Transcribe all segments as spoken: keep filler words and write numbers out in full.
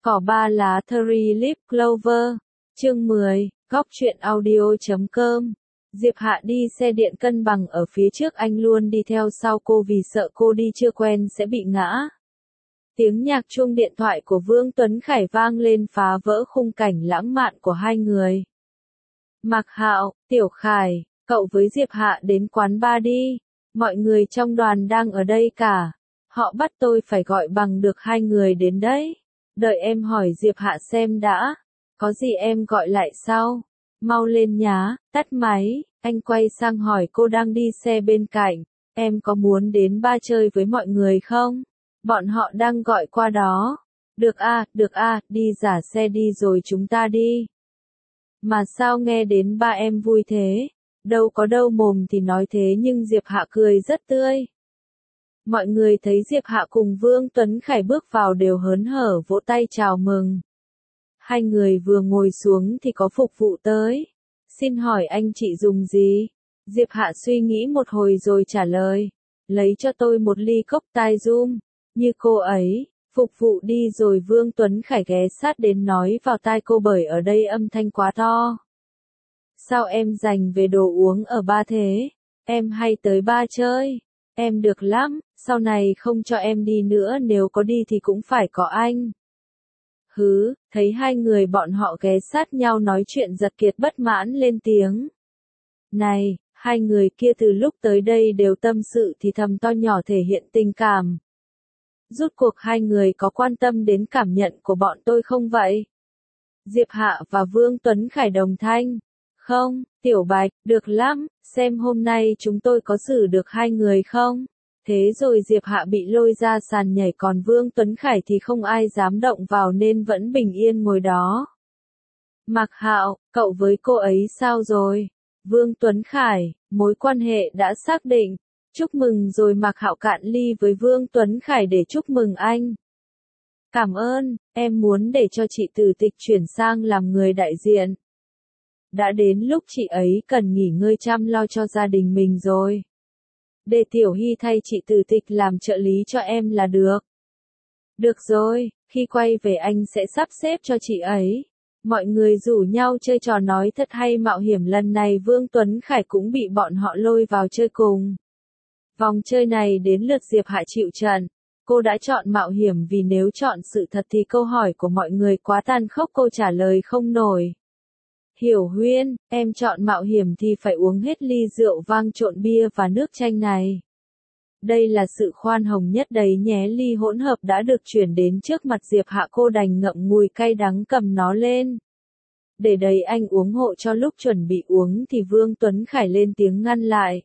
Cỏ ba lá Three Leaf Clover. Chương mười, góc truyện audio chấm com. Diệp Hạ đi xe điện cân bằng ở phía trước, anh luôn đi theo sau cô vì sợ cô đi chưa quen sẽ bị ngã. Tiếng nhạc chuông điện thoại của Vương Tuấn Khải vang lên phá vỡ khung cảnh lãng mạn của hai người. Mạc Hạo, Tiểu Khải, cậu với Diệp Hạ đến quán bar đi. Mọi người trong đoàn đang ở đây cả. Họ bắt tôi phải gọi bằng được hai người đến đấy. Đợi em hỏi Diệp Hạ xem đã. Có gì em gọi lại sau. Mau lên nhá, tắt máy. Anh quay sang hỏi cô đang đi xe bên cạnh. Em có muốn đến ba chơi với mọi người không? Bọn họ đang gọi qua đó. Được à, được à, đi giả xe đi rồi chúng ta đi. Mà sao nghe đến ba em vui thế? Đâu có đâu, mồm thì nói thế nhưng Diệp Hạ cười rất tươi. Mọi người thấy Diệp Hạ cùng Vương Tuấn Khải bước vào đều hớn hở vỗ tay chào mừng. Hai người vừa ngồi xuống thì có phục vụ tới. Xin hỏi anh chị dùng gì? Diệp Hạ suy nghĩ một hồi rồi trả lời. Lấy cho tôi một ly cốc tai zoom. Như cô ấy, phục vụ đi rồi Vương Tuấn Khải ghé sát đến nói vào tai cô bởi ở đây âm thanh quá to. Sao em dành về đồ uống ở ba thế? Em hay tới ba chơi. Em được lắm, sau này không cho em đi nữa, nếu có đi thì cũng phải có anh. Hứ, thấy hai người bọn họ ghé sát nhau nói chuyện, Giật Kiệt bất mãn lên tiếng. Này, hai người kia từ lúc tới đây đều tâm sự thì thầm to nhỏ thể hiện tình cảm. Rốt cuộc hai người có quan tâm đến cảm nhận của bọn tôi không vậy? Diệp Hạ và Vương Tuấn Khải đồng thanh. Không, Tiểu Bạch, được lắm, xem hôm nay chúng tôi có xử được hai người không? Thế rồi Diệp Hạ bị lôi ra sàn nhảy, còn Vương Tuấn Khải thì không ai dám động vào nên vẫn bình yên ngồi đó. Mạc Hạo, cậu với cô ấy sao rồi? Vương Tuấn Khải, mối quan hệ đã xác định. Chúc mừng rồi. Mạc Hạo cạn ly với Vương Tuấn Khải để chúc mừng anh. Cảm ơn, em muốn để cho chị Tử Tịch chuyển sang làm người đại diện. Đã đến lúc chị ấy cần nghỉ ngơi chăm lo cho gia đình mình rồi. Để Tiểu Hy thay chị Tử Tịch làm trợ lý cho em là được. Được rồi, khi quay về anh sẽ sắp xếp cho chị ấy. Mọi người rủ nhau chơi trò nói thật hay mạo hiểm, lần này Vương Tuấn Khải cũng bị bọn họ lôi vào chơi cùng. Vòng chơi này đến lượt Diệp Hạ chịu trận. Cô đã chọn mạo hiểm vì nếu chọn sự thật thì câu hỏi của mọi người quá tàn khốc, cô trả lời không nổi. Hiểu Huyên, em chọn mạo hiểm thì phải uống hết ly rượu vang trộn bia và nước chanh này. Đây là sự khoan hồng nhất đấy nhé. Ly hỗn hợp đã được chuyển đến trước mặt Diệp Hạ, cô đành ngậm ngùi cay đắng cầm nó lên. Để đầy anh uống hộ. Cho lúc chuẩn bị uống thì Vương Tuấn Khải lên tiếng ngăn lại.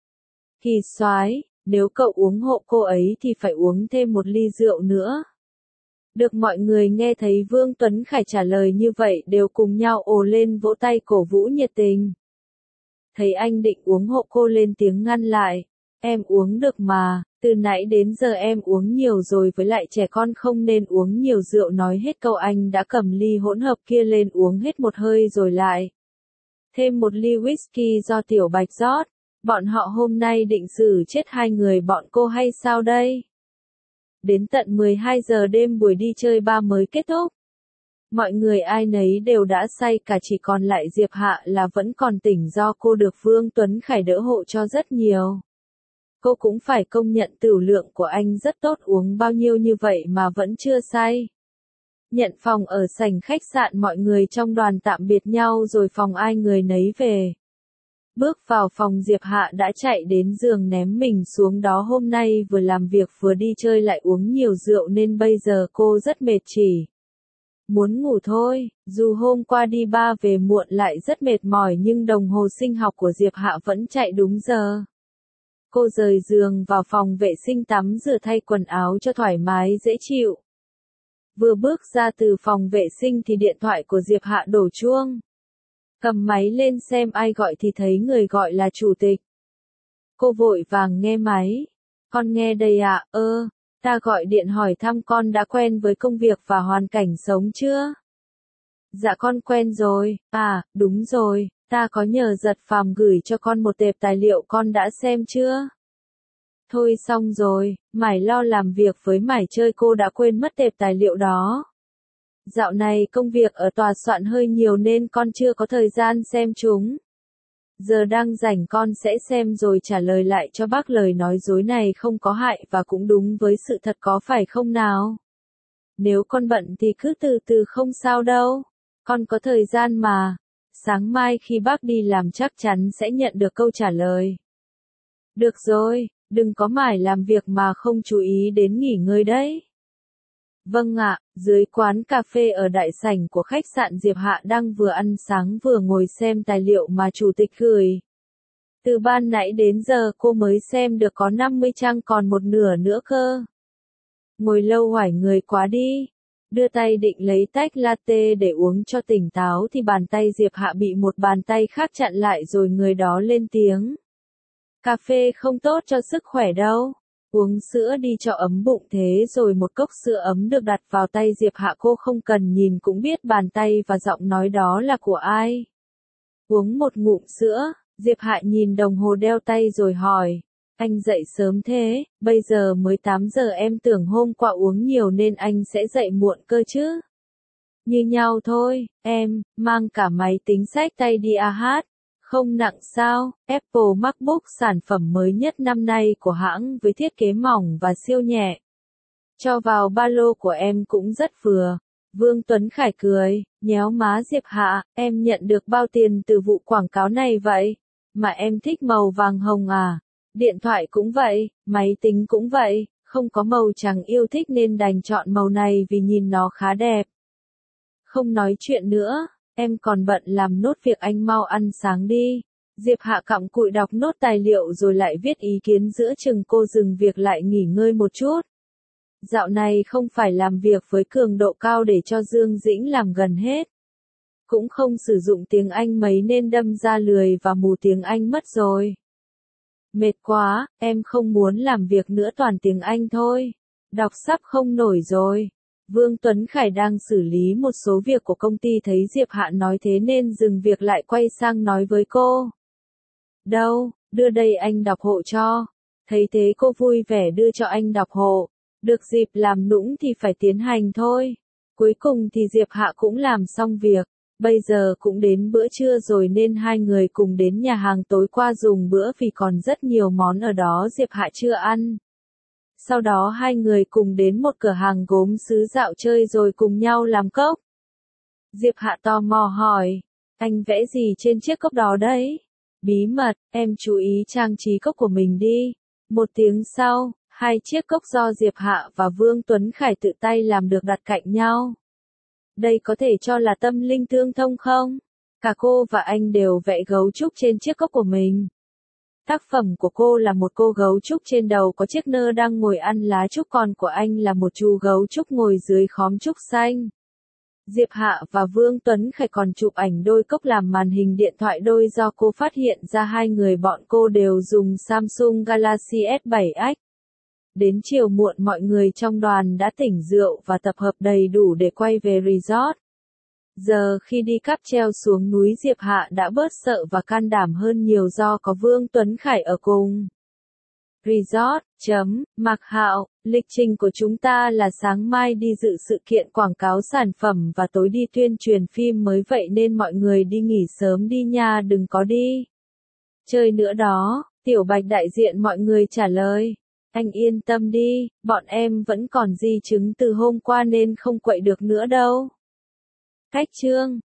Kỳ soái, nếu cậu uống hộ cô ấy thì phải uống thêm một ly rượu nữa. Được, mọi người nghe thấy Vương Tuấn Khải trả lời như vậy đều cùng nhau ồ lên vỗ tay cổ vũ nhiệt tình. Thấy anh định uống hộ, cô lên tiếng ngăn lại. Em uống được mà, từ nãy đến giờ em uống nhiều rồi, với lại trẻ con không nên uống nhiều rượu. Nói hết câu anh đã cầm ly hỗn hợp kia lên uống hết một hơi rồi lại thêm một ly whisky do Tiểu Bạch rót. Bọn họ hôm nay định xử chết hai người bọn cô hay sao đây? Đến tận mười hai giờ đêm buổi đi chơi ba mới kết thúc. Mọi người ai nấy đều đã say cả, chỉ còn lại Diệp Hạ là vẫn còn tỉnh do cô được Vương Tuấn Khải đỡ hộ cho rất nhiều. Cô cũng phải công nhận tửu lượng của anh rất tốt, uống bao nhiêu như vậy mà vẫn chưa say. Nhận phòng ở sảnh khách sạn, mọi người trong đoàn tạm biệt nhau rồi phòng ai người nấy về. Bước vào phòng, Diệp Hạ đã chạy đến giường ném mình xuống đó. Hôm nay vừa làm việc vừa đi chơi lại uống nhiều rượu nên bây giờ cô rất mệt, chỉ muốn ngủ thôi. Dù hôm qua đi bar về muộn lại rất mệt mỏi nhưng đồng hồ sinh học của Diệp Hạ vẫn chạy đúng giờ. Cô rời giường vào phòng vệ sinh tắm rửa thay quần áo cho thoải mái dễ chịu. Vừa bước ra từ phòng vệ sinh thì điện thoại của Diệp Hạ đổ chuông. Cầm máy lên xem ai gọi thì thấy người gọi là chủ tịch. Cô vội vàng nghe máy. Con nghe đây ạ. Ơ, ta gọi điện hỏi thăm con đã quen với công việc và hoàn cảnh sống chưa? Dạ con quen rồi. À, đúng rồi, ta có nhờ Giật Phàm gửi cho con một tệp tài liệu, con đã xem chưa? Thôi xong rồi, mải lo làm việc với mải chơi cô đã quên mất tệp tài liệu đó. Dạo này công việc ở tòa soạn hơi nhiều nên con chưa có thời gian xem chúng. Giờ đang rảnh con sẽ xem rồi trả lời lại cho bác, lời nói dối này không có hại và cũng đúng với sự thật có phải không nào? Nếu con bận thì cứ từ từ không sao đâu. Con có thời gian mà. Sáng mai khi bác đi làm chắc chắn sẽ nhận được câu trả lời. Được rồi, đừng có mải làm việc mà không chú ý đến nghỉ ngơi đấy. Vâng ạ, dưới quán cà phê ở đại sảnh của khách sạn Diệp Hạ đang vừa ăn sáng vừa ngồi xem tài liệu mà chủ tịch gửi. Từ ban nãy đến giờ cô mới xem được có năm mươi trang, còn một nửa nữa cơ. Ngồi lâu oải người quá đi. Đưa tay định lấy tách latte để uống cho tỉnh táo thì bàn tay Diệp Hạ bị một bàn tay khác chặn lại rồi người đó lên tiếng. Cà phê không tốt cho sức khỏe đâu. Uống sữa đi cho ấm bụng. Thế rồi một cốc sữa ấm được đặt vào tay Diệp Hạ, cô không cần nhìn cũng biết bàn tay và giọng nói đó là của ai. Uống một ngụm sữa, Diệp Hạ nhìn đồng hồ đeo tay rồi hỏi. Anh dậy sớm thế, bây giờ mới tám giờ, em tưởng hôm qua uống nhiều nên anh sẽ dậy muộn cơ chứ. Như nhau thôi, em, mang cả máy tính xách tay đi à hát. Không nặng sao? Apple MacBook sản phẩm mới nhất năm nay của hãng với thiết kế mỏng và siêu nhẹ. Cho vào ba lô của em cũng rất vừa. Vương Tuấn Khải cười, nhéo má Diệp Hạ, em nhận được bao tiền từ vụ quảng cáo này vậy? Mà em thích màu vàng hồng à? Điện thoại cũng vậy, máy tính cũng vậy, không có màu chẳng yêu thích nên đành chọn màu này vì nhìn nó khá đẹp. Không nói chuyện nữa, em còn bận làm nốt việc, anh mau ăn sáng đi. Diệp Hạ cặm cụi đọc nốt tài liệu rồi lại viết ý kiến, giữa chừng cô dừng việc lại nghỉ ngơi một chút. Dạo này không phải làm việc với cường độ cao để cho Dương Dĩnh làm gần hết. Cũng không sử dụng tiếng Anh mấy nên đâm ra lười và mù tiếng Anh mất rồi. Mệt quá, em không muốn làm việc nữa, toàn tiếng Anh thôi. Đọc sắp không nổi rồi. Vương Tuấn Khải đang xử lý một số việc của công ty, thấy Diệp Hạ nói thế nên dừng việc lại quay sang nói với cô. Đâu, đưa đây anh đọc hộ cho. Thấy thế cô vui vẻ đưa cho anh đọc hộ. Được dịp làm nũng thì phải tiến hành thôi. Cuối cùng thì Diệp Hạ cũng làm xong việc. Bây giờ cũng đến bữa trưa rồi nên hai người cùng đến nhà hàng tối qua dùng bữa vì còn rất nhiều món ở đó Diệp Hạ chưa ăn. Sau đó hai người cùng đến một cửa hàng gốm sứ dạo chơi rồi cùng nhau làm cốc. Diệp Hạ tò mò hỏi, anh vẽ gì trên chiếc cốc đó đấy? Bí mật, em chú ý trang trí cốc của mình đi. Một tiếng sau, hai chiếc cốc do Diệp Hạ và Vương Tuấn Khải tự tay làm được đặt cạnh nhau. Đây có thể cho là tâm linh tương thông không? Cả cô và anh đều vẽ gấu trúc trên chiếc cốc của mình. Tác phẩm của cô là một cô gấu trúc trên đầu có chiếc nơ đang ngồi ăn lá trúc, còn của anh là một chú gấu trúc ngồi dưới khóm trúc xanh. Diệp Hạ và Vương Tuấn Khải còn chụp ảnh đôi cốc làm màn hình điện thoại đôi, do cô phát hiện ra hai người bọn cô đều dùng Samsung Galaxy S bảy X. Đến chiều muộn mọi người trong đoàn đã tỉnh rượu và tập hợp đầy đủ để quay về resort. Giờ khi đi cáp treo xuống núi, Diệp Hạ đã bớt sợ và can đảm hơn nhiều do có Vương Tuấn Khải ở cùng. Resort, chấm, Mạc Hạo, lịch trình của chúng ta là sáng mai đi dự sự kiện quảng cáo sản phẩm và tối đi tuyên truyền phim mới, vậy nên mọi người đi nghỉ sớm đi nha, đừng có đi chơi nữa đó. Tiểu Bạch đại diện mọi người trả lời. Anh yên tâm đi, bọn em vẫn còn di chứng từ hôm qua nên không quậy được nữa đâu. Cách chương